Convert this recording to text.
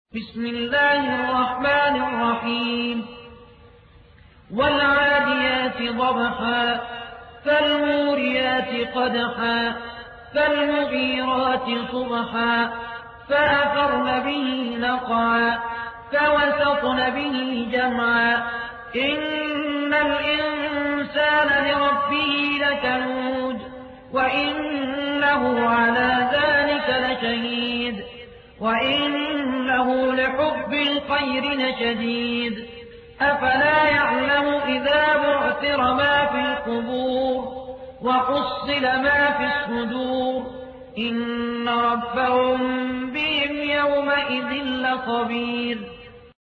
بسم الله الرحمن الرحيم والعاديات ضبحا فالموريات قدحا فالمغيرات صبحا فأثرن به نقعا فوسطن به جمعا إن الإنسان لربه لكنود وإنه على ذلك لشهيد وإنه لحب الخير لشديد أفلا يعلم إذا بعثر ما في القبور وحصل ما في الصدور إن ربهم بهم يومئذ لخبير